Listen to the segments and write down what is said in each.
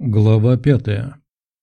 Глава 5.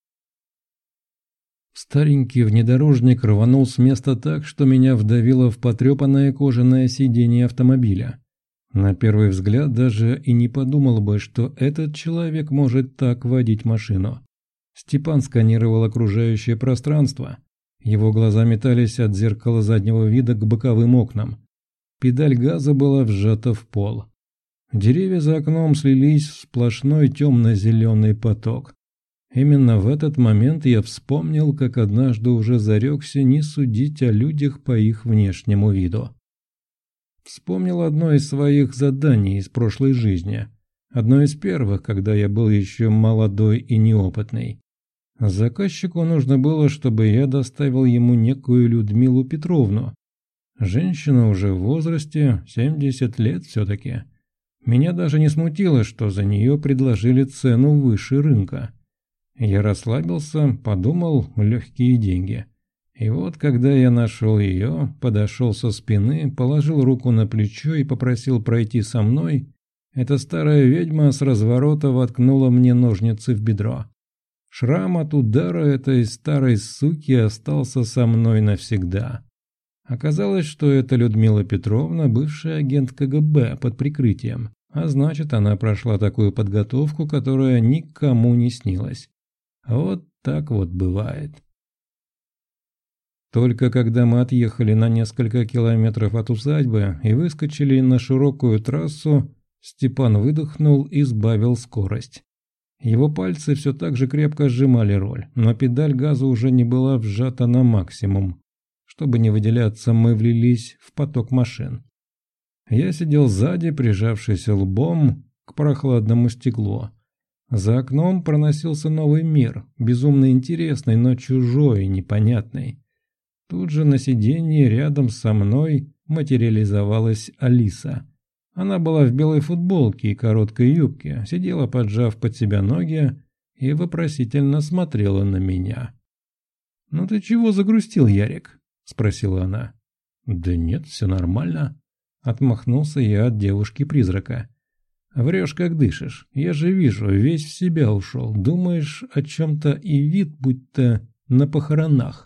Старенький внедорожник рванул с места так, что меня вдавило в потрепанное кожаное сиденье автомобиля. На первый взгляд даже и не подумал бы, что этот человек может так водить машину. Степан сканировал окружающее пространство. Его глаза метались от зеркала заднего вида к боковым окнам. Педаль газа была вжата в пол. Деревья за окном слились в сплошной темно-зеленый поток. Именно в этот момент я вспомнил, как однажды уже зарекся не судить о людях по их внешнему виду. Вспомнил одно из своих заданий из прошлой жизни. Одно из первых, когда я был еще молодой и неопытный. Заказчику нужно было, чтобы я доставил ему некую Людмилу Петровну. Женщина уже в возрасте, 70 лет все-таки. Меня даже не смутило, что за нее предложили цену выше рынка. Я расслабился, подумал, легкие деньги. И вот, когда я нашел ее, подошел со спины, положил руку на плечо и попросил пройти со мной, эта старая ведьма с разворота воткнула мне ножницы в бедро. Шрам от удара этой старой суки остался со мной навсегда. Оказалось, что это Людмила Петровна, бывший агент КГБ под прикрытием, а значит, она прошла такую подготовку, которая никому не снилась. Вот так вот бывает. Только когда мы отъехали на несколько километров от усадьбы и выскочили на широкую трассу, Степан выдохнул и сбавил скорость. Его пальцы все так же крепко сжимали руль, но педаль газа уже не была вжата на максимум. Чтобы не выделяться, мы влились в поток машин. Я сидел сзади, прижавшись лбом к прохладному стеклу. За окном проносился новый мир, безумно интересный, но чужой и непонятный. Тут же на сиденье рядом со мной материализовалась Алиса. Она была в белой футболке и короткой юбке, сидела, поджав под себя ноги, и вопросительно смотрела на меня. «Ну ты чего загрустил, Ярик?» – спросила она. «Да нет, все нормально», – отмахнулся я от девушки-призрака. «Врешь, как дышишь. Я же вижу, весь в себя ушел. Думаешь о чем-то и вид, будто на похоронах».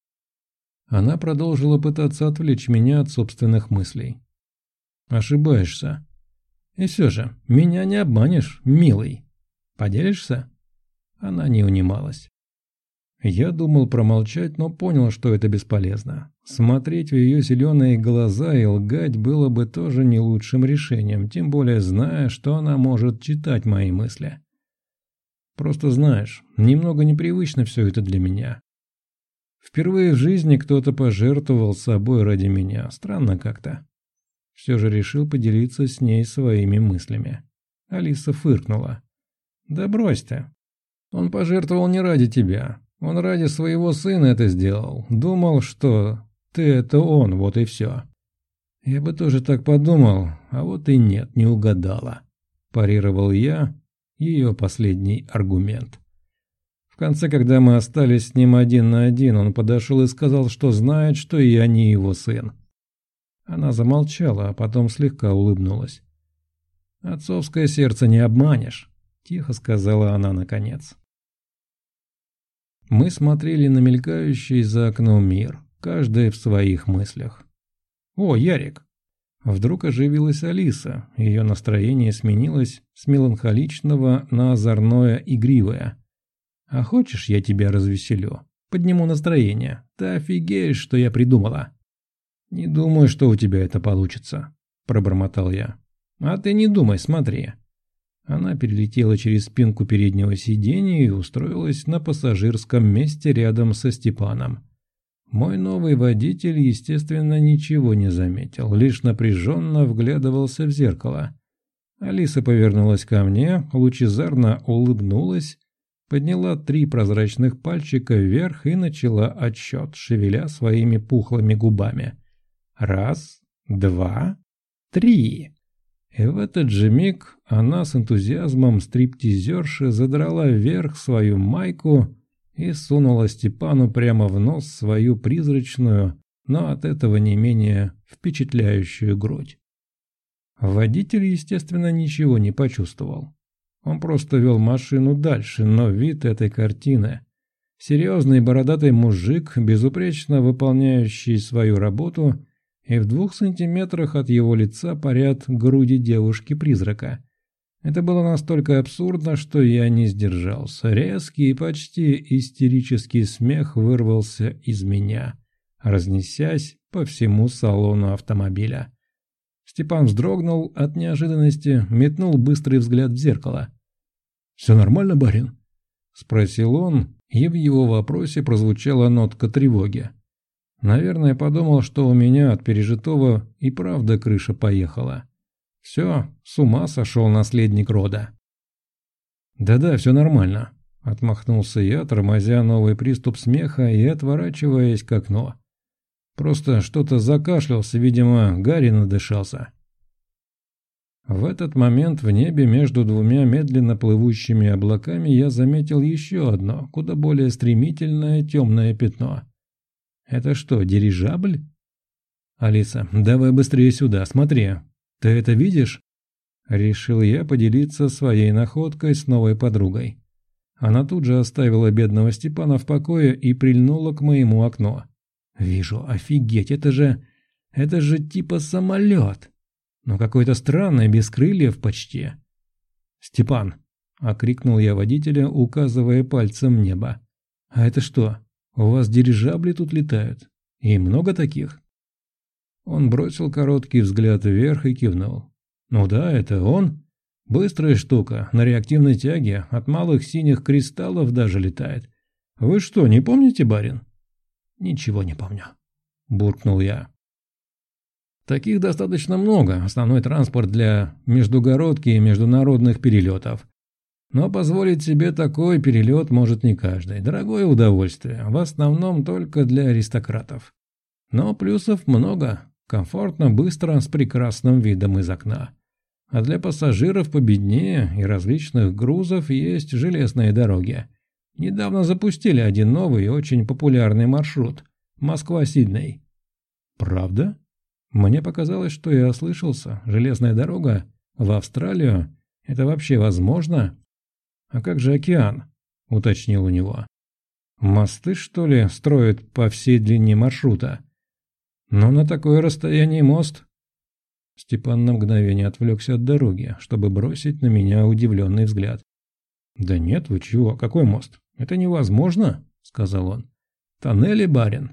Она продолжила пытаться отвлечь меня от собственных мыслей. «Ошибаешься. И все же, меня не обманешь, милый. Поделишься?» Она не унималась. Я думал промолчать, но понял, что это бесполезно. Смотреть в ее зеленые глаза и лгать было бы тоже не лучшим решением, тем более зная, что она может читать мои мысли. Просто знаешь, немного непривычно все это для меня. Впервые в жизни кто-то пожертвовал собой ради меня, странно как-то. Все же решил поделиться с ней своими мыслями. Алиса фыркнула. «Да брось ты. Он пожертвовал не ради тебя. Он ради своего сына это сделал. Думал, что ты – это он, вот и все». «Я бы тоже так подумал, а вот и нет, не угадала», – парировал я ее последний аргумент. В конце, когда мы остались с ним один на один, он подошел и сказал, что знает, что я не его сын. Она замолчала, а потом слегка улыбнулась. «Отцовское сердце не обманешь», – тихо сказала она наконец. Мы смотрели на мелькающий за окном мир, каждая в своих мыслях. «О, Ярик!» Вдруг оживилась Алиса, ее настроение сменилось с меланхоличного на озорное игривое. «А хочешь, я тебя развеселю? Подниму настроение. Ты офигеешь, что я придумала!» «Не думаю, что у тебя это получится», – пробормотал я. «А ты не думай, смотри». Она перелетела через спинку переднего сиденья и устроилась на пассажирском месте рядом со Степаном. Мой новый водитель, естественно, ничего не заметил, лишь напряженно вглядывался в зеркало. Алиса повернулась ко мне, лучезарно улыбнулась, подняла 3 прозрачных пальчика вверх и начала отсчет, шевеля своими пухлыми губами. 1, 2, 3. И в этот же миг она с энтузиазмом стриптизерши задрала вверх свою майку и сунула Степану прямо в нос свою призрачную, но от этого не менее впечатляющую грудь. Водитель, естественно, ничего не почувствовал. Он просто вел машину дальше, но вид этой картины. Серьезный бородатый мужик, безупречно выполняющий свою работу, и в 2 сантиметрах от его лица парят груди девушки-призрака. Это было настолько абсурдно, что я не сдержался. Резкий и почти истерический смех вырвался из меня, разнесясь по всему салону автомобиля. Степан вздрогнул от неожиданности, метнул быстрый взгляд в зеркало. «Все нормально, барин?» – спросил он, и в его вопросе прозвучала нотка тревоги. Наверное, подумал, что у меня от пережитого и правда крыша поехала. Все, с ума сошел наследник рода. «Да-да, все нормально», – отмахнулся я, тормозя новый приступ смеха и отворачиваясь к окну. Просто что-то закашлялся, видимо, Гарри надышался. В этот момент в небе между 2 медленно плывущими облаками я заметил еще одно, куда более стремительное темное пятно. «Это что, дирижабль?» «Алиса, давай быстрее сюда, смотри. Ты это видишь?» Решил я поделиться своей находкой с новой подругой. Она тут же оставила бедного Степана в покое и прильнула к моему окну. «Вижу, офигеть, это же типа самолет. Но какой-то странный, без крыльев почти». «Степан!» – окрикнул я водителя, указывая пальцем небо. «А это что, у вас дирижабли тут летают? И много таких?» Он бросил короткий взгляд вверх и кивнул. «Ну да, это он. Быстрая штука, на реактивной тяге, от малых синих кристаллов даже летает. Вы что, не помните, барин?» «Ничего не помню», – буркнул я. «Таких достаточно много, основной транспорт для междугородки и международных перелетов. Но позволить себе такой перелет может не каждый. Дорогое удовольствие, в основном только для аристократов. Но плюсов много. Комфортно, быстро, с прекрасным видом из окна. А для пассажиров победнее и различных грузов есть железные дороги. Недавно запустили один новый и очень популярный маршрут – Москва-Сидней». «Правда?» Мне показалось, что я ослышался. Железная дорога в Австралию – это вообще возможно? А как же океан? Уточнил у него. Мосты, что ли, строят по всей длине маршрута? Но на такое расстояние мост... Степан на мгновение отвлекся от дороги, чтобы бросить на меня удивленный взгляд. «Да нет, вы чего, какой мост? Это невозможно», — сказал он. «Тоннели, барин.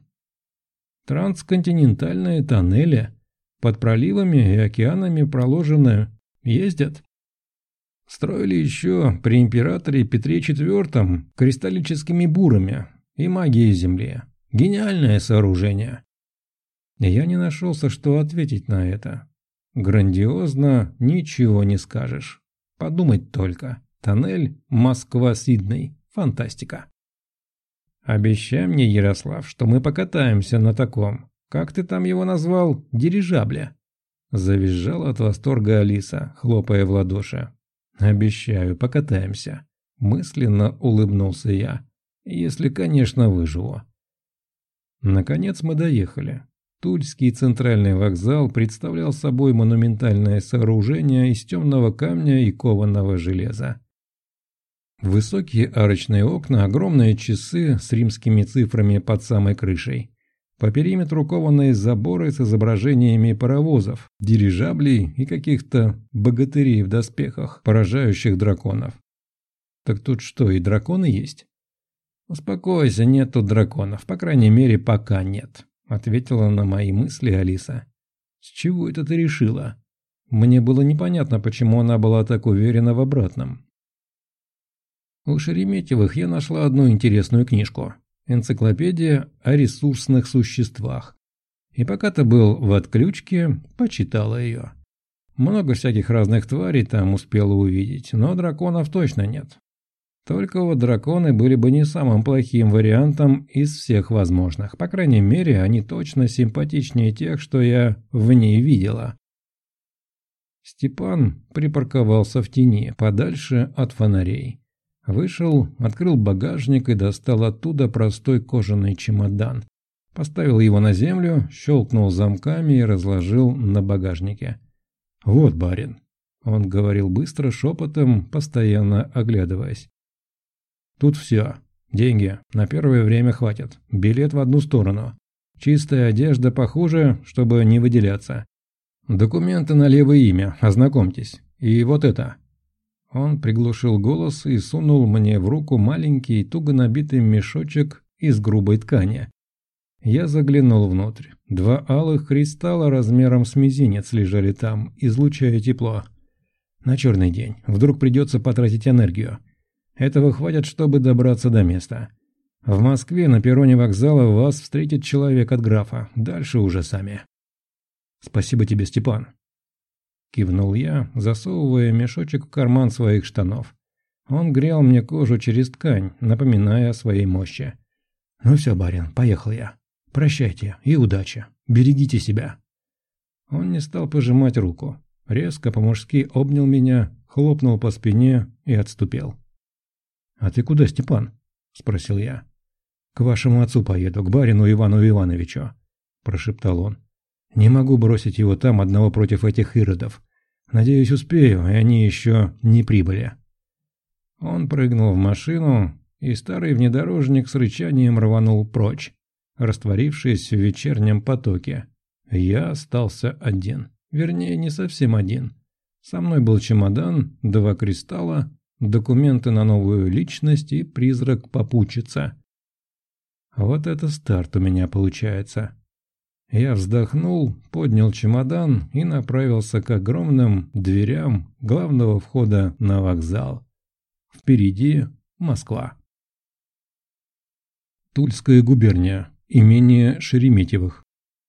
Трансконтинентальные тоннели под проливами и океанами проложены, ездят. Строили еще при императоре Петре IV кристаллическими бурами и магией Земли. Гениальное сооружение». Я не нашелся, что ответить на это. Грандиозно ничего не скажешь. Подумать только. Тоннель Москва-Сидней. Фантастика. «Обещай мне, Ярослав, что мы покатаемся на таком, как ты там его назвал, дирижабле?» Завизжала от восторга Алиса, хлопая в ладоши. «Обещаю, покатаемся», – мысленно улыбнулся я. «Если, конечно, выживу». Наконец мы доехали. Тульский центральный вокзал представлял собой монументальное сооружение из темного камня и кованого железа. Высокие арочные окна, огромные часы с римскими цифрами под самой крышей. По периметру кованые заборы с изображениями паровозов, дирижаблей и каких-то богатырей в доспехах, поражающих драконов. Так тут что, и драконы есть? «Успокойся, нет тут драконов, по крайней мере, пока нет», — ответила на мои мысли Алиса. «С чего это ты решила?» Мне было непонятно, почему она была так уверена в обратном. У Шереметьевых я нашла одну интересную книжку. Энциклопедия о ресурсных существах. И пока ты был в отключке, почитала ее. Много всяких разных тварей там успела увидеть, но драконов точно нет. Только вот драконы были бы не самым плохим вариантом из всех возможных. По крайней мере, они точно симпатичнее тех, что я в ней видела. Степан припарковался в тени, подальше от фонарей. Вышел, открыл багажник и достал оттуда простой кожаный чемодан. Поставил его на землю, щелкнул замками и разложил на багажнике. «Вот, барин». Он говорил быстро, шепотом, постоянно оглядываясь. «Тут все. Деньги на первое время хватит. Билет в одну сторону. Чистая одежда похуже, чтобы не выделяться. Документы на левое имя, ознакомьтесь. И вот это». Он приглушил голос и сунул мне в руку маленький, туго набитый мешочек из грубой ткани. Я заглянул внутрь. 2 алых кристалла размером с мизинец лежали там, излучая тепло. На черный день. Вдруг придется потратить энергию. Этого хватит, чтобы добраться до места. В Москве на перроне вокзала вас встретит человек от графа. Дальше уже сами. «Спасибо тебе, Степан», — кивнул я, засовывая мешочек в карман своих штанов. Он грел мне кожу через ткань, напоминая о своей мощи. «Ну все, барин, поехал я. Прощайте и удачи. Берегите себя». Он не стал пожимать руку. Резко по-мужски обнял меня, хлопнул по спине и отступил. «А ты куда, Степан?» – спросил я. «К вашему отцу поеду, к барину Ивану Ивановичу», – прошептал он. «Не могу бросить его там одного против этих иродов. Надеюсь, успею, и они еще не прибыли». Он прыгнул в машину, и старый внедорожник с рычанием рванул прочь, растворившись в вечернем потоке. Я остался один. Вернее, не совсем один. Со мной был чемодан, 2 кристалла, документы на новую личность и призрак-попутчица. Вот это старт у меня получается. Я вздохнул, поднял чемодан и направился к огромным дверям главного входа на вокзал. Впереди Москва. Тульская губерния. Имение Шереметьевых.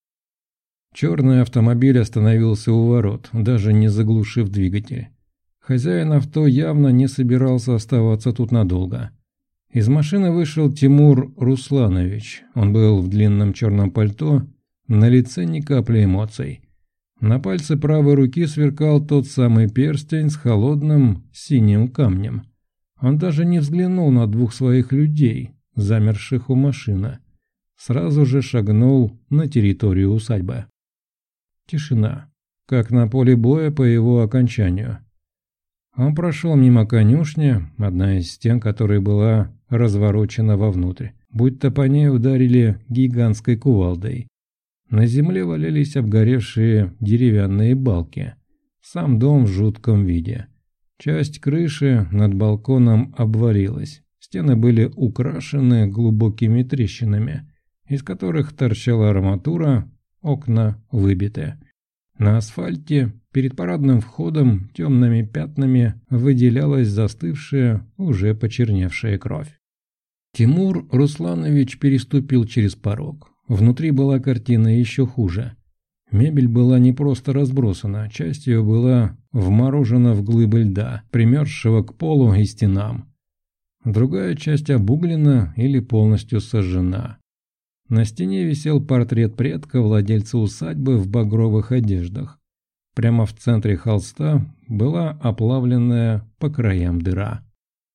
Черный автомобиль остановился у ворот, даже не заглушив двигатель. Хозяин авто явно не собирался оставаться тут надолго. Из машины вышел Тимур Русланович. Он был в длинном черном пальто, на лице ни капли эмоций. На пальце правой руки сверкал тот самый перстень с холодным синим камнем. Он даже не взглянул на 2 своих людей, замерших у машины. Сразу же шагнул на территорию усадьбы. Тишина, как на поле боя по его окончанию. Он прошел мимо конюшни, одна из стен которой была разворочена вовнутрь, будто по ней ударили гигантской кувалдой. На земле валялись обгоревшие деревянные балки. Сам дом в жутком виде. Часть крыши над балконом обвалилась. Стены были украшены глубокими трещинами, из которых торчала арматура, окна выбиты. На асфальте перед парадным входом темными пятнами выделялась застывшая, уже почерневшая кровь. Тимур Русланович переступил через порог. Внутри была картина еще хуже. Мебель была не просто разбросана, часть ее была вморожена в глыбы льда, примерзшего к полу и стенам. Другая часть обуглена или полностью сожжена. На стене висел портрет предка владельца усадьбы в багровых одеждах. Прямо в центре холста была оплавленная по краям дыра.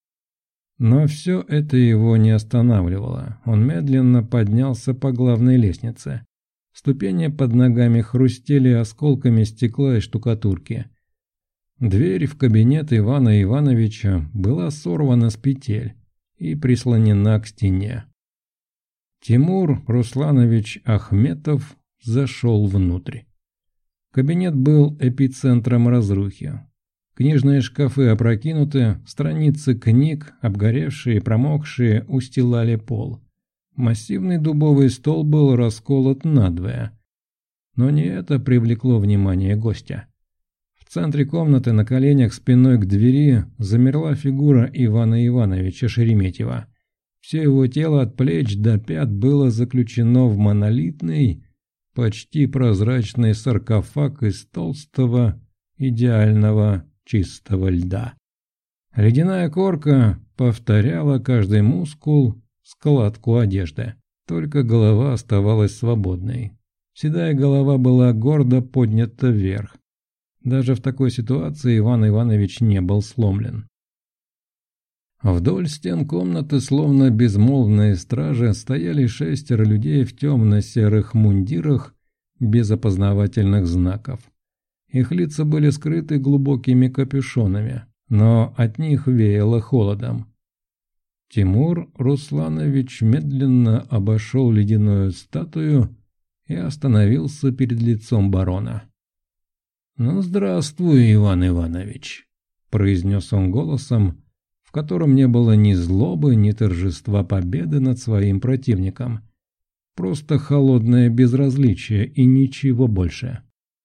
Но все это его не останавливало. Он медленно поднялся по главной лестнице. Ступени под ногами хрустели осколками стекла и штукатурки. Дверь в кабинет Ивана Ивановича была сорвана с петель и прислонена к стене. Тимур Русланович Ахметов зашел внутрь. Кабинет был эпицентром разрухи. Книжные шкафы опрокинуты, страницы книг, обгоревшие и промокшие, устилали пол. Массивный дубовый стол был расколот надвое. Но не это привлекло внимание гостя. В центре комнаты на коленях спиной к двери замерла фигура Ивана Ивановича Шереметьева. Все его тело от плеч до пят было заключено в монолитный, почти прозрачный саркофаг из толстого, идеального, чистого льда. Ледяная корка повторяла каждый мускул, складку одежды. Только голова оставалась свободной. Седая голова была гордо поднята вверх. Даже в такой ситуации Иван Иванович не был сломлен. Вдоль стен комнаты, словно безмолвные стражи, стояли 6 людей в темно-серых мундирах без опознавательных знаков. Их лица были скрыты глубокими капюшонами, но от них веяло холодом. Тимур Русланович медленно обошел ледяную статую и остановился перед лицом барона. «Ну, здравствуй, Иван Иванович», — произнес он голосом, в котором не было ни злобы, ни торжества победы над своим противником. Просто холодное безразличие и ничего больше.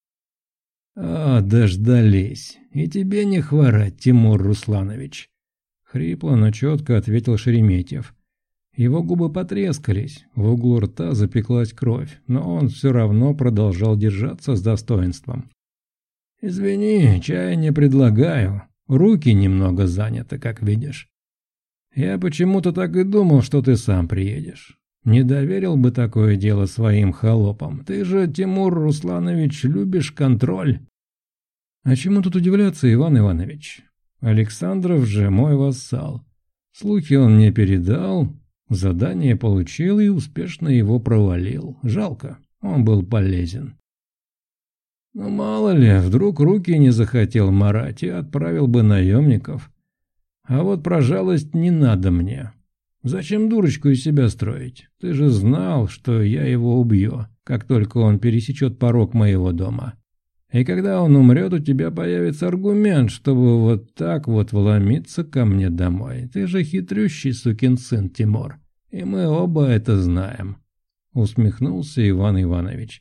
«А, дождались. И тебе не хворать, Тимур Русланович», — хрипло, но четко ответил Шереметьев. Его губы потрескались, в углу рта запеклась кровь, но он все равно продолжал держаться с достоинством. «Извини, чая не предлагаю. Руки немного заняты, как видишь. Я почему-то так и думал, что ты сам приедешь. Не доверил бы такое дело своим холопам. Ты же, Тимур Русланович, любишь контроль». «А чему тут удивляться, Иван Иванович? Александров же мой вассал. Слухи он мне передал, задание получил и успешно его провалил. Жалко, он был полезен». «Ну мало ли, вдруг руки не захотел марать и отправил бы наемников. А вот про жалость не надо мне. Зачем дурочку из себя строить? Ты же знал, что я его убью, как только он пересечет порог моего дома. И когда он умрет, у тебя появится аргумент, чтобы вот так вот вломиться ко мне домой. Ты же хитрющий сукин сын, Тимур, и мы оба это знаем», — усмехнулся Иван Иванович.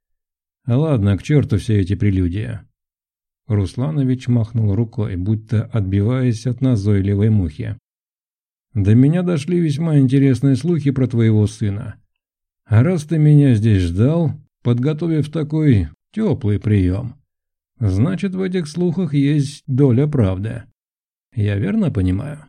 «Ладно, к черту все эти прелюдии». Русланович махнул рукой, будто отбиваясь от назойливой мухи. «До меня дошли весьма интересные слухи про твоего сына. А раз ты меня здесь ждал, подготовив такой теплый прием, значит, в этих слухах есть доля правды. Я верно понимаю?»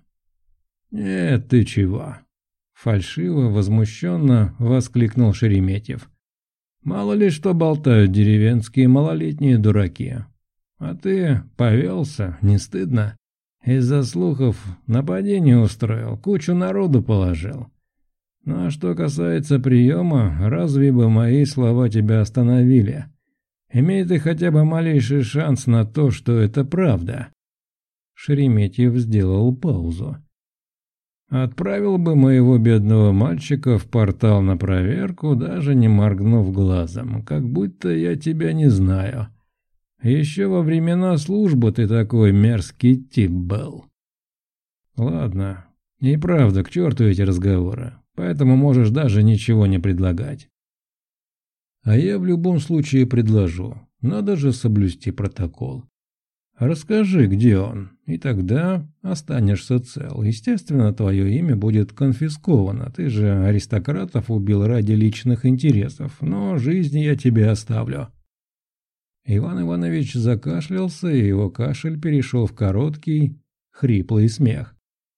«Нет, ты чего?» — фальшиво, возмущенно воскликнул Шереметьев. «Мало ли что болтают деревенские малолетние дураки. А ты повелся, не стыдно? Из-за слухов нападение устроил, кучу народу положил. Ну а что касается приема, разве бы мои слова тебя остановили? Имей ты хотя бы малейший шанс на то, что это правда». Шереметьев сделал паузу. «Отправил бы моего бедного мальчика в портал на проверку, даже не моргнув глазом, как будто я тебя не знаю. Еще во времена службы ты такой мерзкий тип был». «Ладно, и правда, к черту эти разговоры, поэтому можешь даже ничего не предлагать». «А я в любом случае предложу, надо же соблюсти протокол. Расскажи, где он, и тогда останешься цел. Естественно, твое имя будет конфисковано, ты же аристократов убил ради личных интересов, но жизнь я тебе оставлю». Иван Иванович закашлялся, и его кашель перешел в короткий, хриплый смех.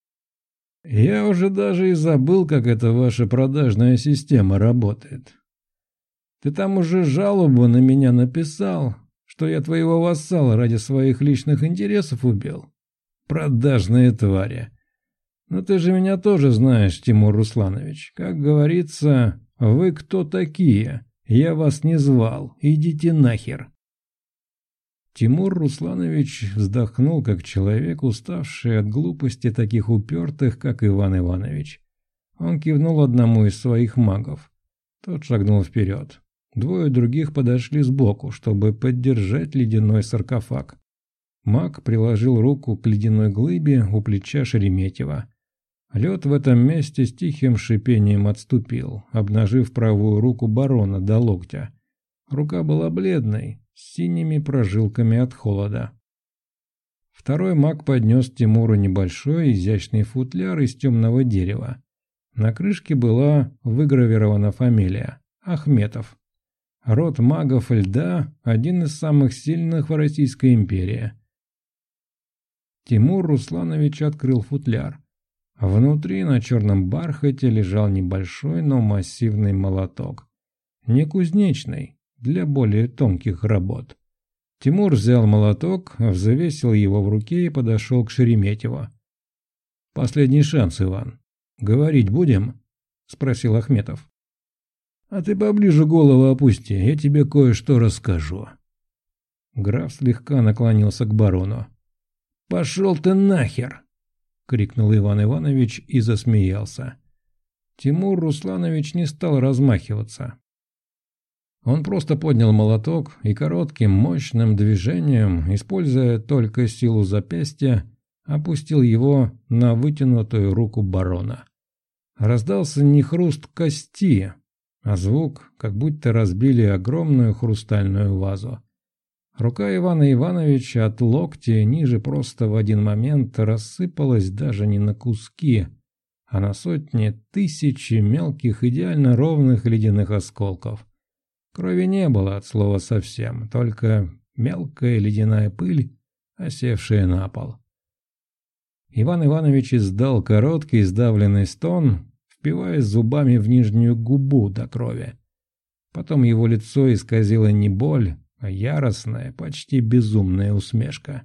«Я уже даже и забыл, как эта ваша продажная система работает. Ты там уже жалобу на меня написал, что я твоего вассала ради своих личных интересов убил? Продажные твари. Но ты же меня тоже знаешь, Тимур Русланович. Как говорится, вы кто такие? Я вас не звал. Идите нахер». Тимур Русланович вздохнул, как человек, уставший от глупости таких упертых, как Иван Иванович. Он кивнул одному из своих магов. Тот шагнул вперед. Двое других подошли сбоку, чтобы поддержать ледяной саркофаг. Маг приложил руку к ледяной глыбе у плеча Шереметьева. Лед в этом месте с тихим шипением отступил, обнажив правую руку барона до локтя. Рука была бледной, с синими прожилками от холода. Второй маг поднес Тимуру небольшой изящный футляр из темного дерева. На крышке была выгравирована фамилия – Ахметов. Род магов льда – один из самых сильных в Российской империи. Тимур Русланович открыл футляр. Внутри на черном бархате лежал небольшой, но массивный молоток. Не кузнечный, для более тонких работ. Тимур взял молоток, взвесил его в руке и подошел к Шереметьеву. «Последний шанс, Иван. Говорить будем?» – спросил Ахметов. «А ты поближе голову опусти, я тебе кое-что расскажу». Граф слегка наклонился к барону. «Пошел ты нахер!» — крикнул Иван Иванович и засмеялся. Тимур Русланович не стал размахиваться. Он просто поднял молоток и коротким мощным движением, используя только силу запястья, опустил его на вытянутую руку барона. Раздался не хруст кости, а звук, как будто разбили огромную хрустальную вазу. Рука Ивана Ивановича от локтя ниже просто в один момент рассыпалась даже не на куски, а на сотни тысячи мелких идеально ровных ледяных осколков. Крови не было от слова совсем, только мелкая ледяная пыль, осевшая на пол. Иван Иванович издал короткий сдавленный стон, впиваясь зубами в нижнюю губу до крови. Потом его лицо исказило не боль, а яростная, почти безумная усмешка.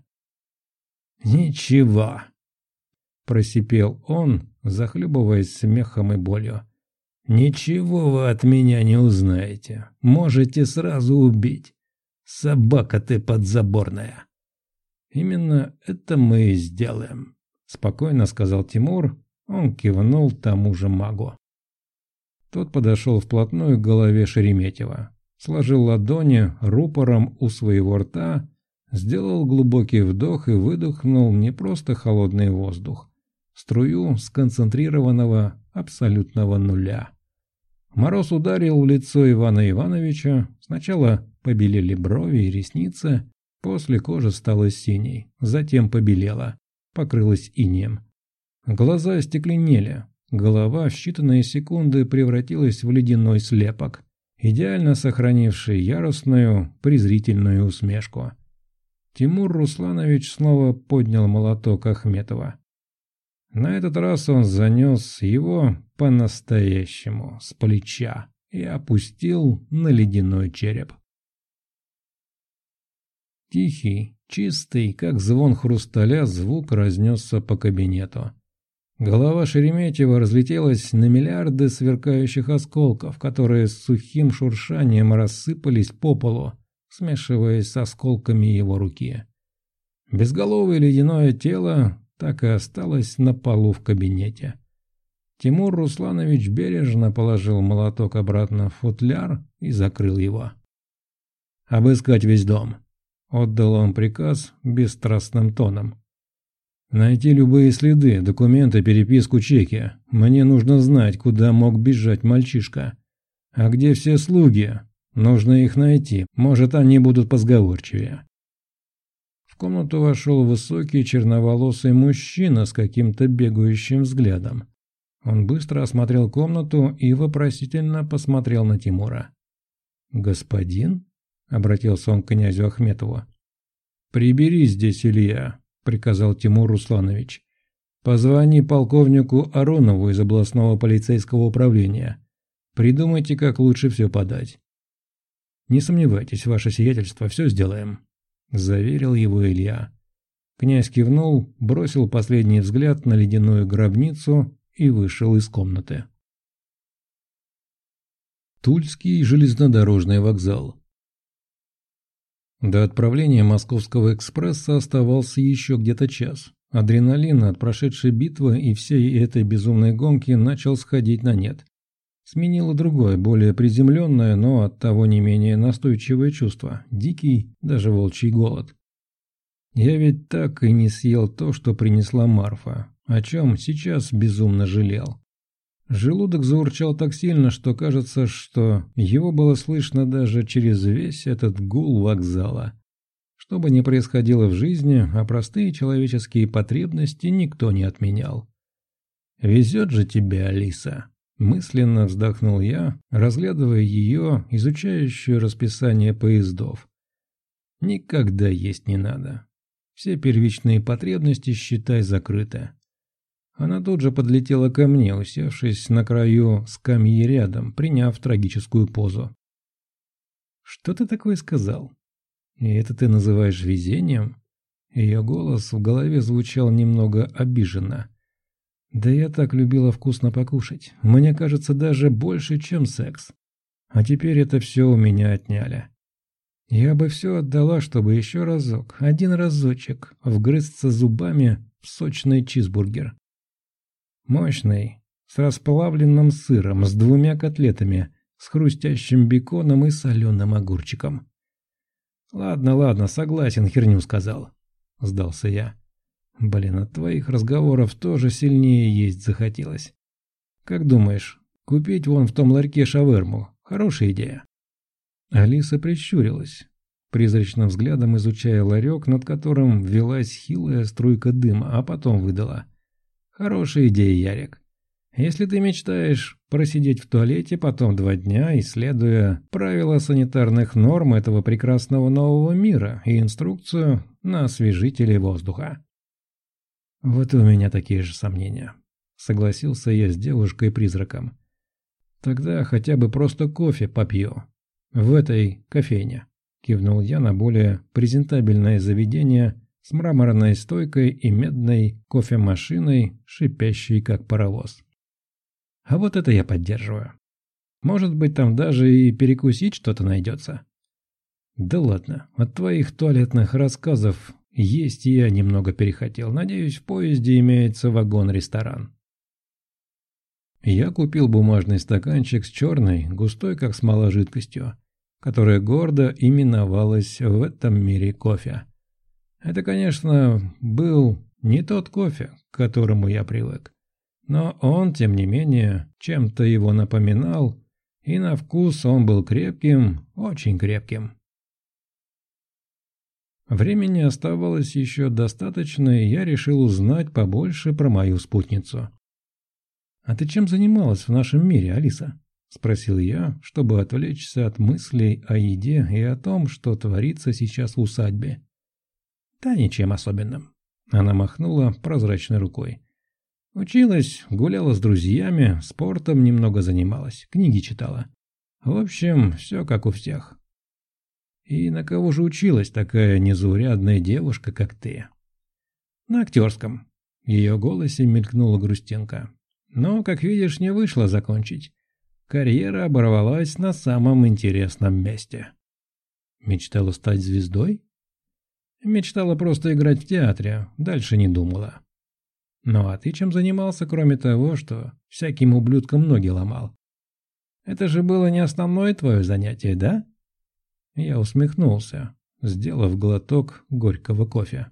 «Ничего», — просипел он, захлебываясь смехом и болью. «Ничего вы от меня не узнаете. Можете сразу убить. Собака ты подзаборная». «Именно это мы и сделаем», — спокойно сказал Тимур. Он кивнул тому же магу. Тот подошел вплотную к голове Шереметьева, сложил ладони рупором у своего рта, сделал глубокий вдох и выдохнул не просто холодный воздух, струю сконцентрированного абсолютного нуля. Мороз ударил в лицо Ивана Ивановича, сначала побелели брови и ресницы, после кожа стала синей, затем побелела, покрылась инеем. Глаза остекленели, голова в считанные секунды превратилась в ледяной слепок, идеально сохранивший яростную, презрительную усмешку. Тимур Русланович снова поднял молоток Ахметова. На этот раз он занес его по-настоящему с плеча и опустил на ледяной череп. Тихий, чистый, как звон хрусталя, звук разнесся по кабинету. Голова Шереметьева разлетелась на миллиарды сверкающих осколков, которые с сухим шуршанием рассыпались по полу, смешиваясь с осколками его руки. Безголовое ледяное тело так и осталось на полу в кабинете. Тимур Русланович бережно положил молоток обратно в футляр и закрыл его. «Обыскать весь дом», — отдал он приказ бесстрастным тоном. «Найти любые следы, документы, переписку, чеки. Мне нужно знать, куда мог бежать мальчишка. А где все слуги? Нужно их найти, может, они будут позговорчивее». В комнату вошел высокий черноволосый мужчина с каким-то бегающим взглядом. Он быстро осмотрел комнату и вопросительно посмотрел на Тимура. «Господин?» — обратился он к князю Ахметову. «Прибери здесь, Илья», — приказал Тимур Русланович. «Позвони полковнику Аронову из областного полицейского управления. Придумайте, как лучше все подать». «Не сомневайтесь, ваше сиятельство, все сделаем», — заверил его Илья. Князь кивнул, бросил последний взгляд на ледяную гробницу и вышел из комнаты. Тульский железнодорожный вокзал. До отправления московского экспресса оставался еще где-то час. Адреналин от прошедшей битвы и всей этой безумной гонки начал сходить на нет. Сменило другое, более приземленное, но оттого не менее настойчивое чувство – дикий, даже волчий голод. Я ведь так и не съел то, что принесла Марфа, о чем сейчас безумно жалел. Желудок заурчал так сильно, что кажется, что его было слышно даже через весь этот гул вокзала. Что бы ни происходило в жизни, а простые человеческие потребности никто не отменял. «Везет же тебе, Алиса!» Мысленно вздохнул я, разглядывая ее, изучающую расписание поездов. Никогда есть не надо. Все первичные потребности, считай, закрыты. Она тут же подлетела ко мне, усевшись на краю скамьи рядом, приняв трагическую позу. «Что ты такое сказал? И это ты называешь везением?» Ее голос в голове звучал немного обиженно. «Да я так любила вкусно покушать. Мне кажется, даже больше, чем секс. А теперь это все у меня отняли». Я бы все отдала, чтобы еще разок, один разочек, вгрызться зубами в сочный чизбургер. Мощный, с расплавленным сыром, с 2 котлетами, с хрустящим беконом и соленым огурчиком. «Ладно, ладно, согласен, херню сказал», — сдался я. «Блин, от твоих разговоров тоже сильнее есть захотелось. Как думаешь, купить вон в том ларьке шаверму — хорошая идея?» Алиса прищурилась, призрачным взглядом изучая ларек, над которым велась хилая струйка дыма, а потом выдала. «Хорошая идея, Ярик. Если ты мечтаешь просидеть в туалете потом 2 дня, исследуя правила санитарных норм этого прекрасного нового мира и инструкцию на освежители воздуха». «Вот и у меня такие же сомнения», — согласился я с девушкой-призраком. «Тогда хотя бы просто кофе попью. В этой кофейне», — кивнул я на более презентабельное заведение с мраморной стойкой и медной кофемашиной, шипящей как паровоз. «А вот это я поддерживаю. Может быть, там даже и перекусить что-то найдется». «Да ладно, от твоих туалетных рассказов есть я немного перехотел. Надеюсь, в поезде имеется вагон-ресторан». Я купил бумажный стаканчик с черной, густой как смола жидкостью, которая гордо именовалась в этом мире кофе. Это, конечно, был не тот кофе, к которому я привык, но он, тем не менее, чем-то его напоминал, и на вкус он был крепким, очень крепким. Времени оставалось еще достаточно, и я решил узнать побольше про мою спутницу. «А ты чем занималась в нашем мире, Алиса?» – спросил я, чтобы отвлечься от мыслей о еде и о том, что творится сейчас в усадьбе. «Да ничем особенным», – она махнула прозрачной рукой. «Училась, гуляла с друзьями, спортом немного занималась, книги читала. В общем, все как у всех». «И на кого же училась такая незаурядная девушка, как ты?» «На актерском». В ее голосе мелькнула грустинка. «Но, как видишь, не вышло закончить. Карьера оборвалась на самом интересном месте». «Мечтала стать звездой?» «Мечтала просто играть в театре, дальше не думала». «Ну а ты чем занимался, кроме того, что всяким ублюдкам ноги ломал? Это же было не основное твое занятие, да?» Я усмехнулся, сделав глоток горького кофе.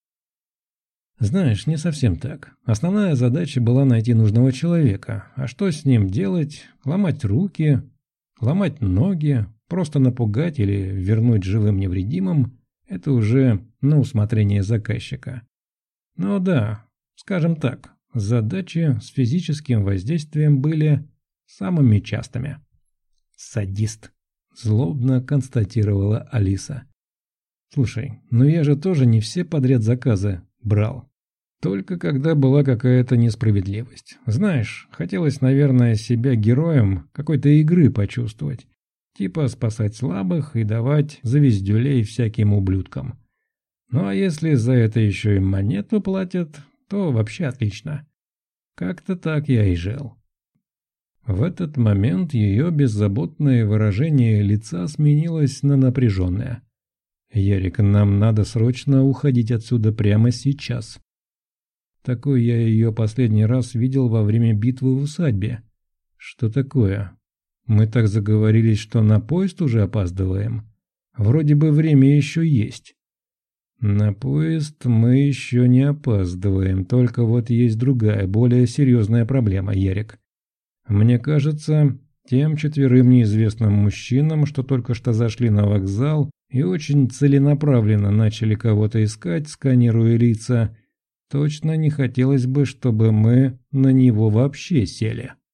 «Знаешь, не совсем так. Основная задача была найти нужного человека. А что с ним делать? Ломать руки, ломать ноги, просто напугать или вернуть живым невредимым – это уже на усмотрение заказчика. Но да, скажем так, задачи с физическим воздействием были самыми частыми». «Садист», – злобно констатировала Алиса. «Слушай, ну я же тоже не все подряд заказы брал. Только когда была какая-то несправедливость. Знаешь, хотелось, наверное, себя героем какой-то игры почувствовать. Типа спасать слабых и давать звездюлей всяким ублюдкам. Ну а если за это еще и монету платят, то вообще отлично. Как-то так я и жил». В этот момент ее беззаботное выражение лица сменилось на напряженное. «Ярик, нам надо срочно уходить отсюда прямо сейчас». Такой я ее последний раз видел во время битвы в усадьбе. Что такое? Мы так заговорились, что на поезд уже опаздываем? Вроде бы время еще есть. На поезд мы еще не опаздываем, только вот есть другая, более серьезная проблема, Ярик. Мне кажется, тем 4 неизвестным мужчинам, что только что зашли на вокзал и очень целенаправленно начали кого-то искать, сканируя лица, точно не хотелось бы, чтобы мы на него вообще сели.